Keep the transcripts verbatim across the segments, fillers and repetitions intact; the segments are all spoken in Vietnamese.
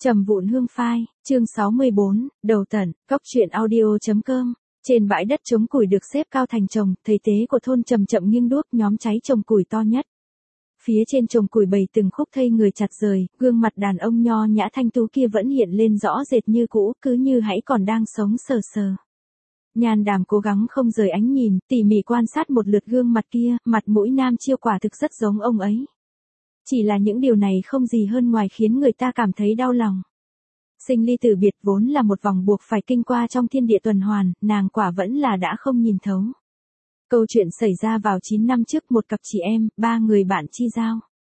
Trầm vụn hương phai, chương sáu mươi bốn, đầu tận, cóc truyện audio.com. Trên bãi đất trống củi được xếp cao thành chồng, thầy tế của thôn chậm chậm nghiêng đuốc nhóm cháy trồng củi to nhất. Phía trên trồng củi bầy từng khúc thây người chặt rời, gương mặt đàn ông nho nhã thanh tú kia vẫn hiện lên rõ rệt như cũ, cứ như hãy còn đang sống sờ sờ. Nhan Đàm cố gắng không rời ánh nhìn, tỉ mỉ quan sát một lượt gương mặt kia, mặt mũi Nam Chiêu quả thực rất giống ông ấy. Chỉ là những điều này không gì hơn ngoài khiến người ta cảm thấy đau lòng. Sinh ly tử biệt vốn là một vòng buộc phải kinh qua trong thiên địa tuần hoàn, nàng quả vẫn là đã không nhìn thấu. Câu chuyện xảy ra vào chín năm trước, một cặp chị em, ba người bạn chi giao.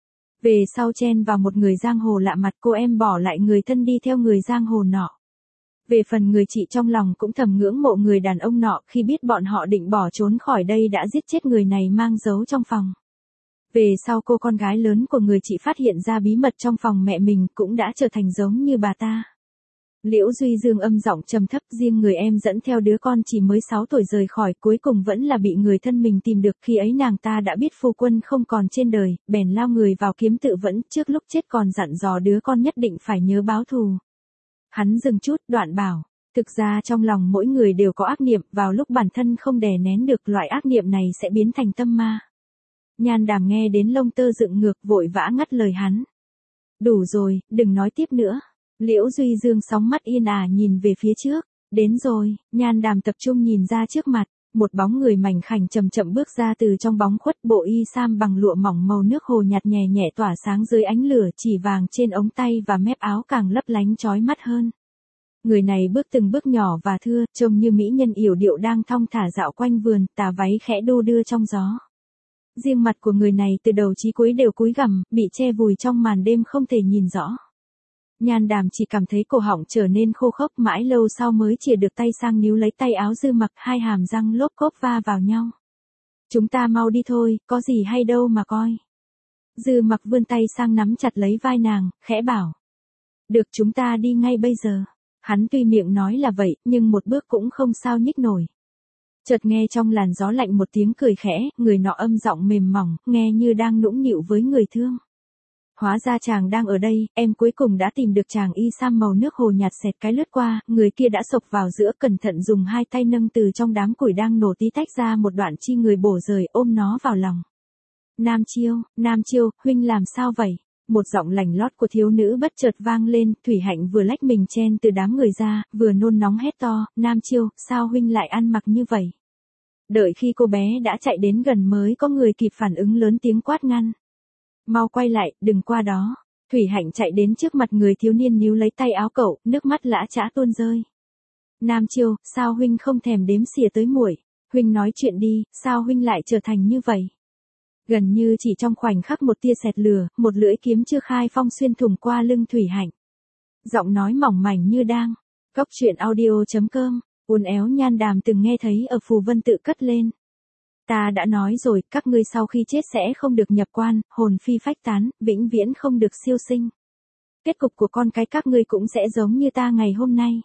Về sau chen vào một người giang hồ lạ mặt, cô em bỏ lại người thân đi theo người giang hồ nọ. Về phần người chị trong lòng cũng thầm ngưỡng mộ người đàn ông nọ, khi biết bọn họ định bỏ trốn khỏi đây đã giết chết người này mang giấu trong phòng. Về sau cô con gái lớn của người chị phát hiện ra bí mật trong phòng mẹ mình cũng đã trở thành giống như bà ta. Liễu Duy Dương âm giọng trầm thấp, riêng người em dẫn theo đứa con chỉ mới sáu tuổi rời khỏi, cuối cùng vẫn là bị người thân mình tìm được. Khi ấy nàng ta đã biết phu quân không còn trên đời, bèn lao người vào kiếm tự vẫn, trước lúc chết còn dặn dò đứa con nhất định phải nhớ báo thù. Hắn dừng chút, đoạn bảo, thực ra trong lòng mỗi người đều có ác niệm, vào lúc bản thân không đè nén được loại ác niệm này sẽ biến thành tâm ma. Nhan Đàm nghe đến lông tơ dựng ngược, vội vã ngắt lời hắn. Đủ rồi, đừng nói tiếp nữa. Liễu Duy Dương sóng mắt yên ả nhìn về phía trước. Đến rồi, Nhan Đàm tập trung nhìn ra trước mặt, một bóng người mảnh khảnh chậm chậm bước ra từ trong bóng khuất, bộ y sam bằng lụa mỏng màu nước hồ nhạt nhẹ nhẹ tỏa sáng dưới ánh lửa, chỉ vàng trên ống tay và mép áo càng lấp lánh chói mắt hơn. Người này bước từng bước nhỏ và thưa, trông như mỹ nhân yểu điệu đang thong thả dạo quanh vườn, tà váy khẽ đu đưa trong gió. Riêng mặt của người này từ đầu chí cuối đều cúi gằm, bị che vùi trong màn đêm không thể nhìn rõ. Nhan Đàm chỉ cảm thấy cổ họng trở nên khô khốc, mãi lâu sau mới chìa được tay sang níu lấy tay áo Dư Mặc, hai hàm răng lốp cốp va vào nhau. Chúng ta mau đi thôi, có gì hay đâu mà coi. Dư Mặc vươn tay sang nắm chặt lấy vai nàng, khẽ bảo. Được, chúng ta đi ngay bây giờ. Hắn tuy miệng nói là vậy, nhưng một bước cũng không sao nhích nổi. Chợt nghe trong làn gió lạnh một tiếng cười khẽ, người nọ âm giọng mềm mỏng, nghe như đang nũng nịu với người thương. Hóa ra chàng đang ở đây, em cuối cùng đã tìm được chàng. Y sam màu nước hồ nhạt xẹt cái lướt qua, người kia đã xộc vào giữa, cẩn thận dùng hai tay nâng từ trong đám củi đang nổ tí tách ra một đoạn chi người bổ rời, ôm nó vào lòng. Nam Chiêu, Nam Chiêu, huynh làm sao vậy? Một giọng lành lót của thiếu nữ bất chợt vang lên, Thủy Hạnh vừa lách mình chen từ đám người ra, vừa nôn nóng hét to, Nam Chiêu, sao huynh lại ăn mặc như vậy? Đợi khi cô bé đã chạy đến gần mới có người kịp phản ứng, lớn tiếng quát ngăn. Mau quay lại, đừng qua đó. Thủy Hạnh chạy đến trước mặt người thiếu niên níu lấy tay áo cậu, nước mắt lã chã tuôn rơi. Nam Chiêu, sao huynh không thèm đếm xỉa tới muội? Huynh nói chuyện đi, sao huynh lại trở thành như vậy? Gần như chỉ trong khoảnh khắc một tia sẹt lửa, một lưỡi kiếm chưa khai phong xuyên thủng qua lưng Thủy Hạnh. Giọng nói mỏng mảnh như đang. Cóc truyện audio.com. Uốn éo Nhan Đàm từng nghe thấy ở Phù Vân tự cất lên. Ta đã nói rồi, các ngươi sau khi chết sẽ không được nhập quan, hồn phi phách tán, vĩnh viễn không được siêu sinh. Kết cục của con cái các ngươi cũng sẽ giống như ta ngày hôm nay.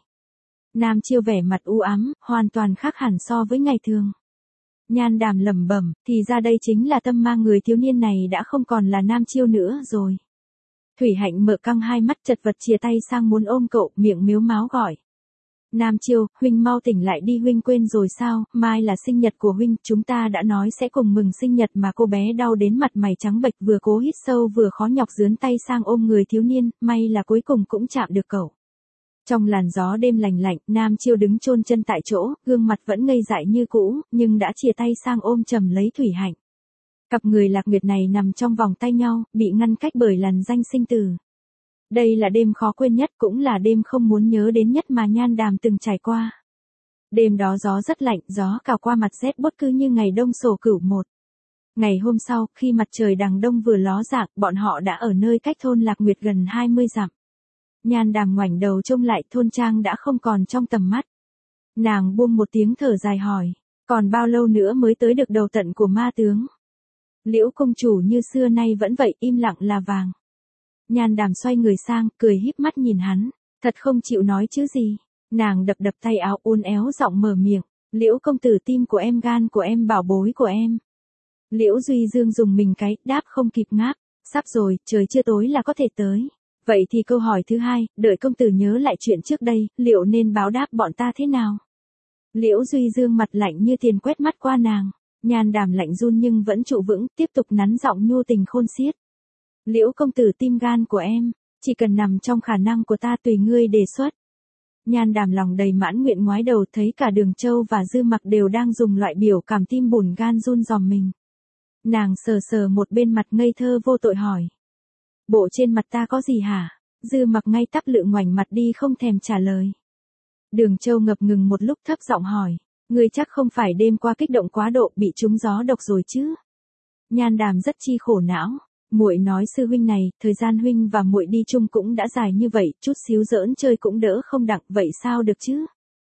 Nam Chiêu vẻ mặt u ám, hoàn toàn khác hẳn so với ngày thường. Nhan Đàm lẩm bẩm, thì ra đây chính là tâm ma người thiếu niên này đã không còn là Nam Chiêu nữa rồi. Thủy Hạnh mở căng hai mắt chật vật chìa tay sang muốn ôm cậu, miệng mếu máo gọi. Nam Chiêu, huynh mau tỉnh lại đi, huynh quên rồi sao, mai là sinh nhật của huynh, chúng ta đã nói sẽ cùng mừng sinh nhật mà. Cô bé đau đến mặt mày trắng bệch, vừa cố hít sâu vừa khó nhọc dướn tay sang ôm người thiếu niên, may là cuối cùng cũng chạm được cậu. Trong làn gió đêm lành lạnh, Nam Chiêu đứng chôn chân tại chỗ, gương mặt vẫn ngây dại như cũ, nhưng đã chìa tay sang ôm chầm lấy Thủy Hạnh. Cặp người lạc nguyệt này nằm trong vòng tay nhau, bị ngăn cách bởi làn danh sinh tử. Đây là đêm khó quên nhất, cũng là đêm không muốn nhớ đến nhất mà Nhan Đàm từng trải qua. Đêm đó gió rất lạnh, gió cào qua mặt rét buốt cứ như ngày đông sổ cửu một. Ngày hôm sau, khi mặt trời đằng đông vừa ló dạng, bọn họ đã ở nơi cách thôn Lạc Nguyệt gần hai mươi dặm. Nhan Đàm ngoảnh đầu trông lại, thôn trang đã không còn trong tầm mắt. Nàng buông một tiếng thở dài hỏi, còn bao lâu nữa mới tới được đầu tận của ma tướng? Liễu công chủ như xưa nay vẫn vậy, im lặng là vàng. Nhan Đàm xoay người sang, cười híp mắt nhìn hắn, thật không chịu nói chứ gì. Nàng đập đập tay áo, uốn éo giọng mở miệng, Liễu công tử, tim của em, gan của em, bảo bối của em. Liễu Duy Dương dùng mình cái, đáp không kịp ngáp, sắp rồi, trời chưa tối là có thể tới. Vậy thì câu hỏi thứ hai, đợi công tử nhớ lại chuyện trước đây, liệu nên báo đáp bọn ta thế nào? Liễu Duy Dương mặt lạnh như tiền quét mắt qua nàng. Nhan Đàm lạnh run nhưng vẫn trụ vững, tiếp tục nắn giọng nhu tình khôn xiết. Liễu công tử tim gan của em, chỉ cần nằm trong khả năng của ta tùy ngươi đề xuất. Nhan Đàm lòng đầy mãn nguyện ngoái đầu thấy cả Đường Châu và Dư Mặc đều đang dùng loại biểu cảm tim bùn gan run ròm mình. Nàng sờ sờ một bên mặt ngây thơ vô tội hỏi. Bộ trên mặt ta có gì hả? Dư Mặc ngay tắp lự ngoảnh mặt đi không thèm trả lời. Đường Châu ngập ngừng một lúc thấp giọng hỏi. Ngươi chắc không phải đêm qua kích động quá độ bị trúng gió độc rồi chứ? Nhan Đàm rất chi khổ não. Muội nói sư huynh này, thời gian huynh và muội đi chung cũng đã dài như vậy, chút xíu giỡn chơi cũng đỡ không đặng, vậy sao được chứ?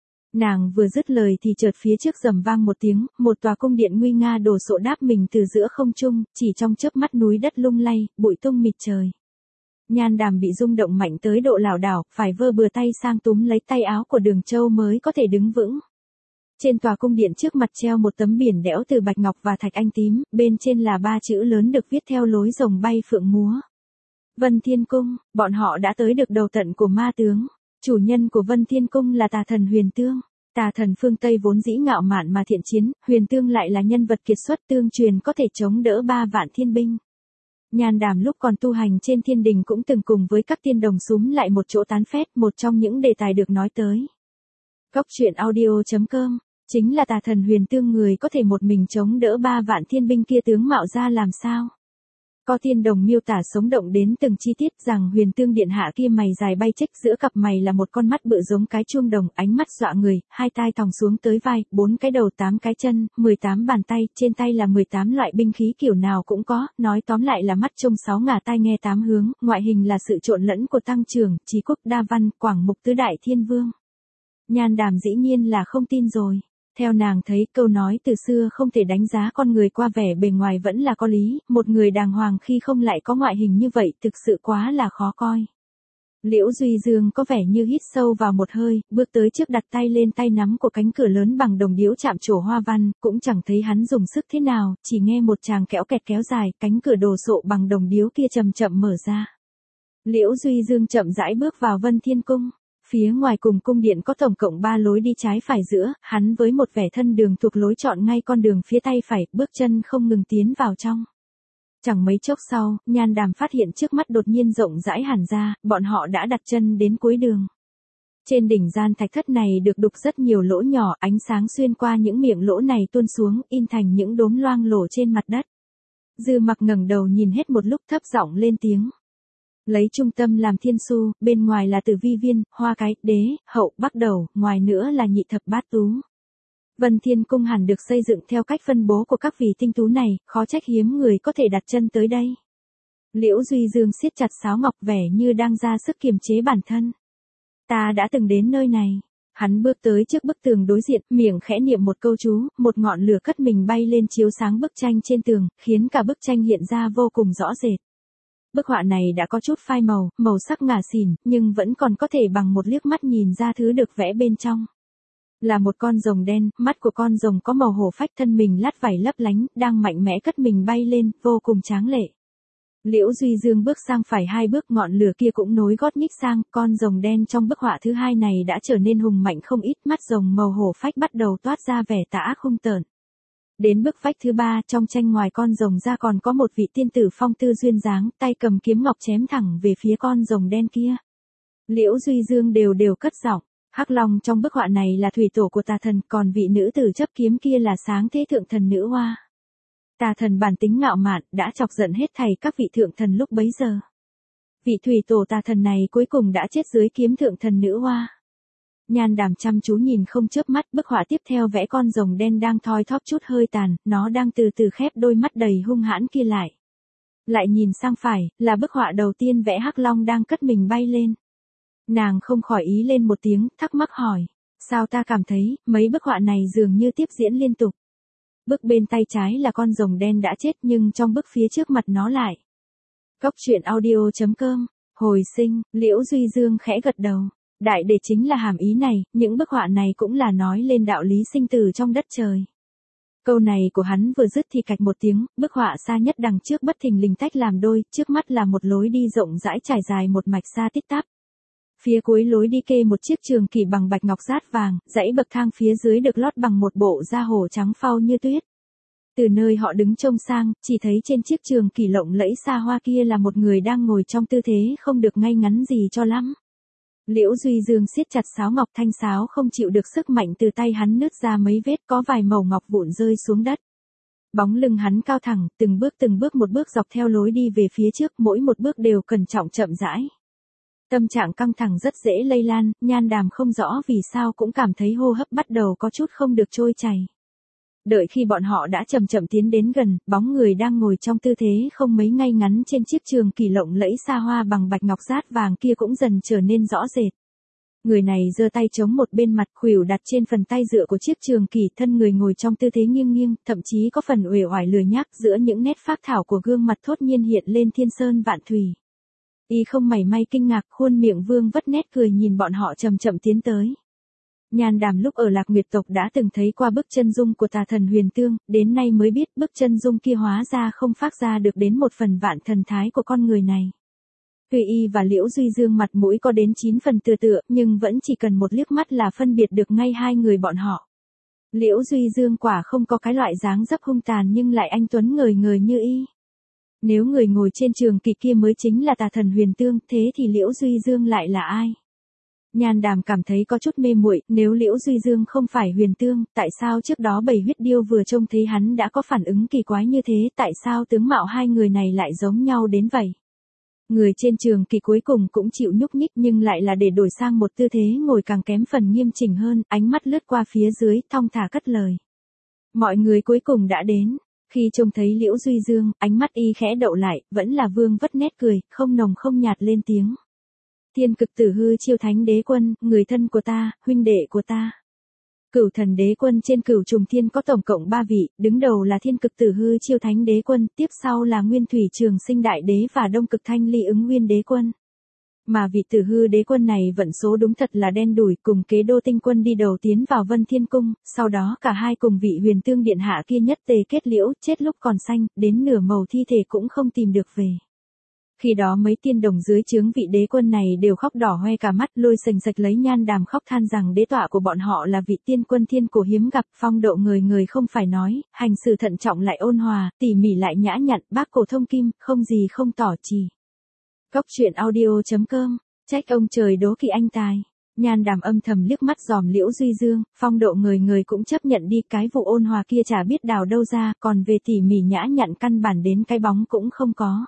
Nàng vừa dứt lời thì chợt phía trước rầm vang một tiếng, một tòa cung điện nguy nga đổ sộ đáp mình từ giữa không trung, chỉ trong chớp mắt núi đất lung lay, bụi tung mịt trời. Nhan Đàm bị rung động mạnh tới độ lảo đảo, phải vơ bừa tay sang túm lấy tay áo của Đường Châu mới có thể đứng vững. Trên tòa cung điện trước mặt treo một tấm biển đẽo từ bạch ngọc và thạch anh tím, bên trên là ba chữ lớn được viết theo lối rồng bay phượng múa. Vân Thiên Cung, bọn họ đã tới được đầu tận của ma tướng. Chủ nhân của Vân Thiên Cung là tà thần Huyền Tương. Tà thần phương Tây vốn dĩ ngạo mạn mà thiện chiến, Huyền Tương lại là nhân vật kiệt xuất tương truyền có thể chống đỡ ba vạn thiên binh. Nhan Đàm lúc còn tu hành trên thiên đình cũng từng cùng với các tiên đồng súm lại một chỗ tán phét, một trong những đề tài được nói tới. Góc truyện audio chấm com, chính là tà thần Huyền Tương, người có thể một mình chống đỡ ba vạn thiên binh kia tướng mạo ra làm sao. Có tiên đồng miêu tả sống động đến từng chi tiết rằng Huyền Tương điện hạ kia mày dài bay chếch, giữa cặp mày là một con mắt bự giống cái chuông đồng, ánh mắt dọa người, hai tai thòng xuống tới vai, bốn cái đầu tám cái chân, mười tám bàn tay, trên tay là mười tám loại binh khí kiểu nào cũng có, nói tóm lại là mắt trông sáu ngả tai nghe tám hướng, ngoại hình là sự trộn lẫn của Tăng Trưởng, Trí Quốc, Đa Văn, Quảng Mục tứ đại thiên vương. Nhan Đàm dĩ nhiên là không tin rồi. Theo nàng thấy, câu nói từ xưa không thể đánh giá con người qua vẻ bề ngoài vẫn là có lý, một người đàng hoàng khi không lại có ngoại hình như vậy thực sự quá là khó coi. Liễu Duy Dương có vẻ như hít sâu vào một hơi, bước tới trước đặt tay lên tay nắm của cánh cửa lớn bằng đồng điếu chạm trổ hoa văn, cũng chẳng thấy hắn dùng sức thế nào, chỉ nghe một tràng kéo kẹt kéo dài, cánh cửa đồ sộ bằng đồng điếu kia chậm chậm mở ra. Liễu Duy Dương chậm rãi bước vào Vân Thiên Cung. Phía ngoài cùng cung điện có tổng cộng ba lối đi trái phải giữa, hắn với một vẻ thân đường thuộc lối chọn ngay con đường phía tay phải, bước chân không ngừng tiến vào trong. Chẳng mấy chốc sau, Nhan Đàm phát hiện trước mắt đột nhiên rộng rãi hẳn ra, bọn họ đã đặt chân đến cuối đường. Trên đỉnh gian thạch thất này được đục rất nhiều lỗ nhỏ, ánh sáng xuyên qua những miệng lỗ này tuôn xuống, in thành những đốm loang lổ trên mặt đất. Dư Mặc ngẩng đầu nhìn hết một lúc thấp giọng lên tiếng. Lấy trung tâm làm thiên su, bên ngoài là tử vi viên, hoa cái, đế, hậu, bắc đầu, ngoài nữa là nhị thập bát tú. Vân Thiên Cung hẳn được xây dựng theo cách phân bố của các vị tinh tú này, khó trách hiếm người có thể đặt chân tới đây. Liễu Duy Dương siết chặt sáo ngọc vẻ như đang ra sức kiềm chế bản thân. Ta đã từng đến nơi này. Hắn bước tới trước bức tường đối diện, miệng khẽ niệm một câu chú, một ngọn lửa cất mình bay lên chiếu sáng bức tranh trên tường, khiến cả bức tranh hiện ra vô cùng rõ rệt. Bức họa này đã có chút phai màu, màu sắc ngả xỉn, nhưng vẫn còn có thể bằng một liếc mắt nhìn ra thứ được vẽ bên trong. Là một con rồng đen, mắt của con rồng có màu hổ phách, thân mình lát vảy lấp lánh, đang mạnh mẽ cất mình bay lên, vô cùng tráng lệ. Liễu Duy Dương bước sang phải hai bước, ngọn lửa kia cũng nối gót nhích sang, con rồng đen trong bức họa thứ hai này đã trở nên hùng mạnh không ít, mắt rồng màu hổ phách bắt đầu toát ra vẻ tà ác hung tợn. Đến bức vách thứ ba, trong tranh ngoài con rồng ra còn có một vị tiên tử phong tư duyên dáng, tay cầm kiếm ngọc chém thẳng về phía con rồng đen kia. Liễu Duy Dương đều đều cất giọng, Hắc Long trong bức họa này là thủy tổ của tà thần, còn vị nữ tử chấp kiếm kia là sáng thế thượng thần nữ hoa. Tà thần bản tính ngạo mạn, đã chọc giận hết thảy các vị thượng thần lúc bấy giờ. Vị thủy tổ tà thần này cuối cùng đã chết dưới kiếm thượng thần nữ hoa. Nhan Đàm chăm chú nhìn không chớp mắt, bức họa tiếp theo vẽ con rồng đen đang thoi thóp chút hơi tàn, nó đang từ từ khép đôi mắt đầy hung hãn kia lại. Lại nhìn sang phải, là bức họa đầu tiên vẽ Hắc Long đang cất mình bay lên. Nàng không khỏi ý lên một tiếng, thắc mắc hỏi, sao ta cảm thấy, mấy bức họa này dường như tiếp diễn liên tục. Bức bên tay trái là con rồng đen đã chết nhưng trong bức phía trước mặt nó lại. Góc truyện audio chấm com, hồi sinh, Liễu Duy Dương khẽ gật đầu. Đại để chính là hàm ý này, những bức họa này cũng là nói lên đạo lý sinh tử trong đất trời. Câu này của hắn vừa dứt thì cạch một tiếng, bức họa xa nhất đằng trước bất thình lình tách làm đôi, trước mắt là một lối đi rộng rãi trải dài một mạch xa tít tắp. Phía cuối lối đi kê một chiếc trường kỷ bằng bạch ngọc dát vàng, dãy bậc thang phía dưới được lót bằng một bộ da hổ trắng phau như tuyết. Từ nơi họ đứng trông sang, chỉ thấy trên chiếc trường kỷ lộng lẫy xa hoa kia là một người đang ngồi trong tư thế không được ngay ngắn gì cho lắm. Liễu Duy Dương siết chặt sáo ngọc, thanh sáo không chịu được sức mạnh từ tay hắn nứt ra mấy vết, có vài mẩu ngọc vụn rơi xuống đất. Bóng lưng hắn cao thẳng, từng bước từng bước một bước dọc theo lối đi về phía trước, mỗi một bước đều cẩn trọng chậm rãi. Tâm trạng căng thẳng rất dễ lây lan, Nhan Đàm không rõ vì sao cũng cảm thấy hô hấp bắt đầu có chút không được trôi chảy. Đợi khi bọn họ đã chậm chậm tiến đến gần, bóng người đang ngồi trong tư thế không mấy ngay ngắn trên chiếc trường kỷ lộng lẫy xa hoa bằng bạch ngọc dát vàng kia cũng dần trở nên rõ rệt. Người này giơ tay chống một bên mặt, khuỷu đặt trên phần tay dựa của chiếc trường kỷ, thân người ngồi trong tư thế nghiêng nghiêng, thậm chí có phần uể oải lười nhác, giữa những nét phác thảo của gương mặt thốt nhiên hiện lên thiên sơn vạn thủy. Y không mảy may kinh ngạc, khuôn miệng vương vất nét cười nhìn bọn họ chậm chậm tiến tới. Nhan Đàm lúc ở Lạc Nguyệt tộc đã từng thấy qua bức chân dung của tà thần Huyền Tương, đến nay mới biết bức chân dung kia hóa ra không phác ra được đến một phần vạn thần thái của con người này. Tuy y và Liễu Duy Dương mặt mũi có đến chín phần tựa tựa, nhưng vẫn chỉ cần một liếc mắt là phân biệt được ngay hai người bọn họ. Liễu Duy Dương quả không có cái loại dáng dấp hung tàn nhưng lại anh tuấn ngời ngời như y. Nếu người ngồi trên trường kỷ kia mới chính là tà thần Huyền Tương, thế thì Liễu Duy Dương lại là ai? Nhan Đàm cảm thấy có chút mê muội, nếu Liễu Duy Dương không phải Huyền Tương, tại sao trước đó Bầy Huyết Điêu vừa trông thấy hắn đã có phản ứng kỳ quái như thế, tại sao tướng mạo hai người này lại giống nhau đến vậy? Người trên trường kỷ cuối cùng cũng chịu nhúc nhích nhưng lại là để đổi sang một tư thế ngồi càng kém phần nghiêm chỉnh hơn, ánh mắt lướt qua phía dưới, thong thả cất lời. Mọi người cuối cùng đã đến. Khi trông thấy Liễu Duy Dương, ánh mắt y khẽ đậu lại, vẫn là vương vất nét cười, không nồng không nhạt lên tiếng. Thiên Cực Tử Hư Chiêu Thánh Đế Quân, người thân của ta, huynh đệ của ta. Cửu Thần Đế Quân trên Cửu Trùng Thiên có tổng cộng ba vị, đứng đầu là Thiên Cực Tử Hư Chiêu Thánh Đế Quân, tiếp sau là Nguyên Thủy Trường Sinh Đại Đế và Đông Cực Thanh Ly Ứng Nguyên Đế Quân. Mà vị Tử Hư Đế Quân này vận số đúng thật là đen đủi, cùng Kế Đô Tinh Quân đi đầu tiến vào Vân Thiên Cung, sau đó cả hai cùng vị Huyền Tương điện hạ kia nhất tề kết liễu, chết lúc còn xanh, đến nửa màu thi thể cũng không tìm được về. Khi đó mấy tiên đồng dưới trướng vị đế quân này đều khóc đỏ hoe cả mắt, lôi sành sạch lấy Nhan Đàm khóc than rằng đế tọa của bọn họ là vị tiên quân thiên cổ hiếm gặp, phong độ người người không phải nói, hành sự thận trọng lại ôn hòa, tỉ mỉ lại nhã nhặn, bác cổ thông kim, không gì không tỏ trì. Cóc truyện audio chấm com, trách ông trời đố kỵ anh tài. Nhan Đàm âm thầm liếc mắt dòm Liễu Duy Dương, phong độ người người cũng chấp nhận đi, cái vụ ôn hòa kia chả biết đào đâu ra, còn về tỉ mỉ nhã nhặn căn bản đến cái bóng cũng không có.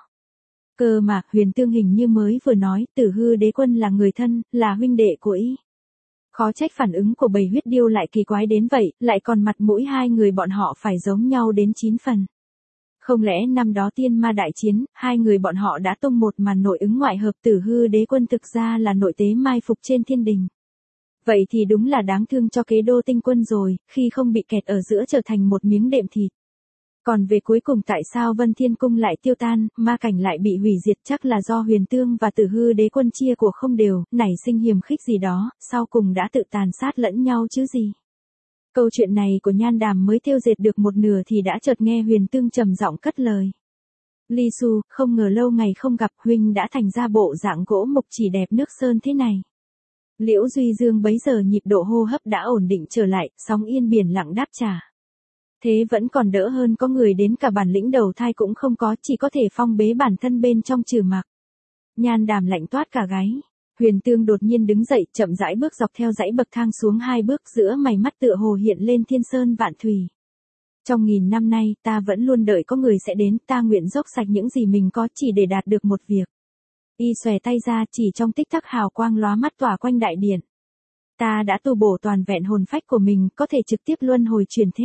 Cơ mà, Huyền Tương hình như mới vừa nói, Tử Hư Đế Quân là người thân, là huynh đệ của y. Khó trách phản ứng của Bầy Huyết Điêu lại kỳ quái đến vậy, lại còn mặt mũi hai người bọn họ phải giống nhau đến chín phần. Không lẽ năm đó tiên ma đại chiến, hai người bọn họ đã tung một màn nội ứng ngoại hợp, Tử Hư Đế Quân thực ra là nội tế mai phục trên thiên đình. Vậy thì đúng là đáng thương cho Kế Đô Tinh Quân rồi, khi không bị kẹt ở giữa trở thành một miếng đệm thịt. Còn về cuối cùng tại sao Vân Thiên Cung lại tiêu tan, ma cảnh lại bị hủy diệt, chắc là do Huyền Tương và Tử Hư Đế Quân chia của không đều, nảy sinh hiềm khích gì đó, sau cùng đã tự tàn sát lẫn nhau chứ gì. Câu chuyện này của Nhan Đàm mới thêu dệt được một nửa thì đã chợt nghe Huyền Tương trầm giọng cất lời. Ly Su, không ngờ lâu ngày không gặp huynh đã thành ra bộ dạng gỗ mục chỉ đẹp nước sơn thế này. Liễu Duy Dương bấy giờ nhịp độ hô hấp đã ổn định trở lại, sóng yên biển lặng đáp trả. Thế vẫn còn đỡ hơn có người đến cả bản lĩnh đầu thai cũng không có, chỉ có thể phong bế bản thân bên trong trừ mặc. Nhan Đàm lạnh toát cả gáy. Huyền Tương đột nhiên đứng dậy, chậm rãi bước dọc theo dãy bậc thang xuống hai bước, giữa mày mắt tựa hồ hiện lên thiên sơn vạn thủy. Trong nghìn năm nay, ta vẫn luôn đợi có người sẽ đến, ta nguyện dốc sạch những gì mình có chỉ để đạt được một việc. Y xòe tay ra, chỉ trong tích tắc hào quang lóa mắt tỏa quanh đại điện. Ta đã tu bổ toàn vẹn hồn phách của mình, có thể trực tiếp luân hồi chuyển thế.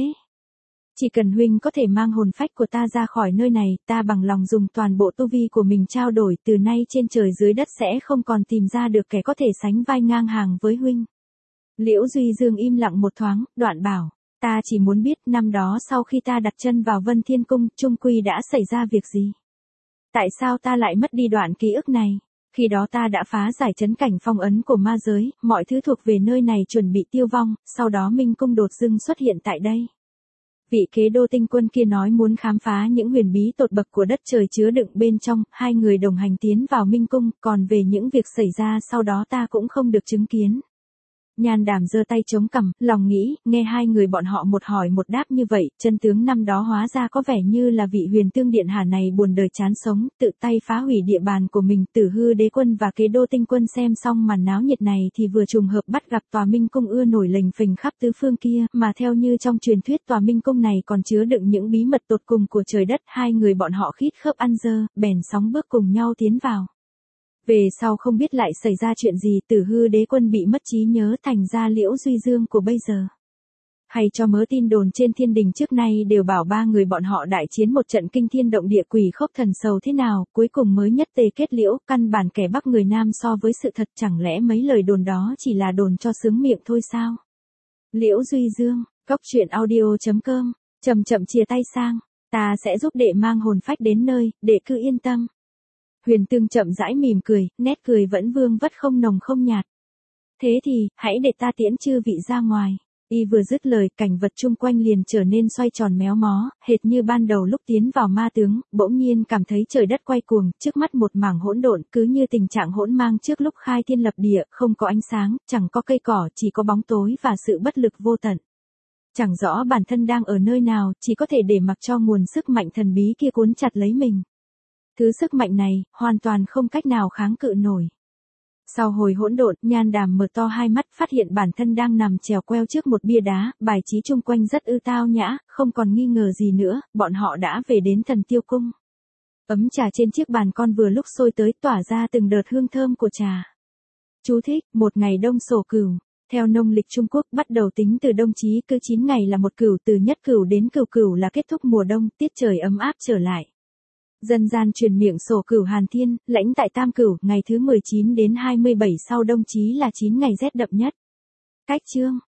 Chỉ cần huynh có thể mang hồn phách của ta ra khỏi nơi này, ta bằng lòng dùng toàn bộ tu vi của mình trao đổi, từ nay trên trời dưới đất sẽ không còn tìm ra được kẻ có thể sánh vai ngang hàng với huynh. Liễu Duy Dương im lặng một thoáng, đoạn bảo, ta chỉ muốn biết năm đó sau khi ta đặt chân vào Vân Thiên Cung, chung quy đã xảy ra việc gì? Tại sao ta lại mất đi đoạn ký ức này? Khi đó ta đã phá giải trấn cảnh phong ấn của ma giới, mọi thứ thuộc về nơi này chuẩn bị tiêu vong, sau đó Minh Cung đột dưng xuất hiện tại đây. Vị kế đô tinh quân kia nói muốn khám phá những huyền bí tột bậc của đất trời chứa đựng bên trong, hai người đồng hành tiến vào Minh Cung, còn về những việc xảy ra sau đó ta cũng không được chứng kiến. Nhan Đàm giơ tay chống cằm, lòng nghĩ, nghe hai người bọn họ một hỏi một đáp như vậy, chân tướng năm đó hóa ra có vẻ như là vị huyền tương điện hạ này buồn đời chán sống, tự tay phá hủy địa bàn của mình. Tử Hư đế quân và kế đô tinh quân xem xong màn náo nhiệt này thì vừa trùng hợp bắt gặp tòa Minh Cung ưa nổi lềnh phềnh khắp tứ phương kia, mà theo như trong truyền thuyết tòa Minh Cung này còn chứa đựng những bí mật tột cùng của trời đất. Hai người bọn họ khít khớp ăn dơ, bèn sóng bước cùng nhau tiến vào. Về sau không biết lại xảy ra chuyện gì, Tử Hư đế quân bị mất trí nhớ thành ra Liễu Duy Dương của bây giờ. Hay cho mớ tin đồn trên thiên đình trước nay đều bảo ba người bọn họ đại chiến một trận kinh thiên động địa quỷ khốc thần sầu thế nào, cuối cùng mới nhất tề kết liễu, căn bản kẻ Bắc người Nam so với sự thật, chẳng lẽ mấy lời đồn đó chỉ là đồn cho sướng miệng thôi sao? Liễu Duy Dương, cốc truyện audio chấm com, chậm chậm chia tay sang, ta sẽ giúp đệ mang hồn phách đến nơi, đệ cứ yên tâm. Huyền Tương chậm rãi mỉm cười, nét cười vẫn vương vất không nồng không nhạt. Thế thì, hãy để ta tiễn chư vị ra ngoài. Y vừa dứt lời, cảnh vật chung quanh liền trở nên xoay tròn méo mó, hệt như ban đầu lúc tiến vào ma tướng, bỗng nhiên cảm thấy trời đất quay cuồng, trước mắt một mảng hỗn độn, cứ như tình trạng hỗn mang trước lúc khai thiên lập địa, không có ánh sáng, chẳng có cây cỏ, chỉ có bóng tối và sự bất lực vô tận. Chẳng rõ bản thân đang ở nơi nào, chỉ có thể để mặc cho nguồn sức mạnh thần bí kia cuốn chặt lấy mình. Thứ sức mạnh này, hoàn toàn không cách nào kháng cự nổi. Sau hồi hỗn độn, Nhan Đàm mở to hai mắt, phát hiện bản thân đang nằm chèo queo trước một bia đá, bài trí chung quanh rất ư tao nhã, không còn nghi ngờ gì nữa, bọn họ đã về đến Thần Tiêu Cung. Ấm trà trên chiếc bàn con vừa lúc sôi tới, tỏa ra từng đợt hương thơm của trà. Chú thích, một ngày đông sổ cửu. Theo nông lịch Trung Quốc, bắt đầu tính từ đông chí cứ chín ngày là một cửu, từ nhất cửu đến cửu cửu là kết thúc mùa đông, tiết trời ấm áp trở lại. Dân gian truyền miệng sổ cửu Hàn Thiên, lãnh tại Tam Cửu, ngày thứ mười chín đến hai mươi bảy sau đông chí là chín ngày rét đậm nhất. Cách chương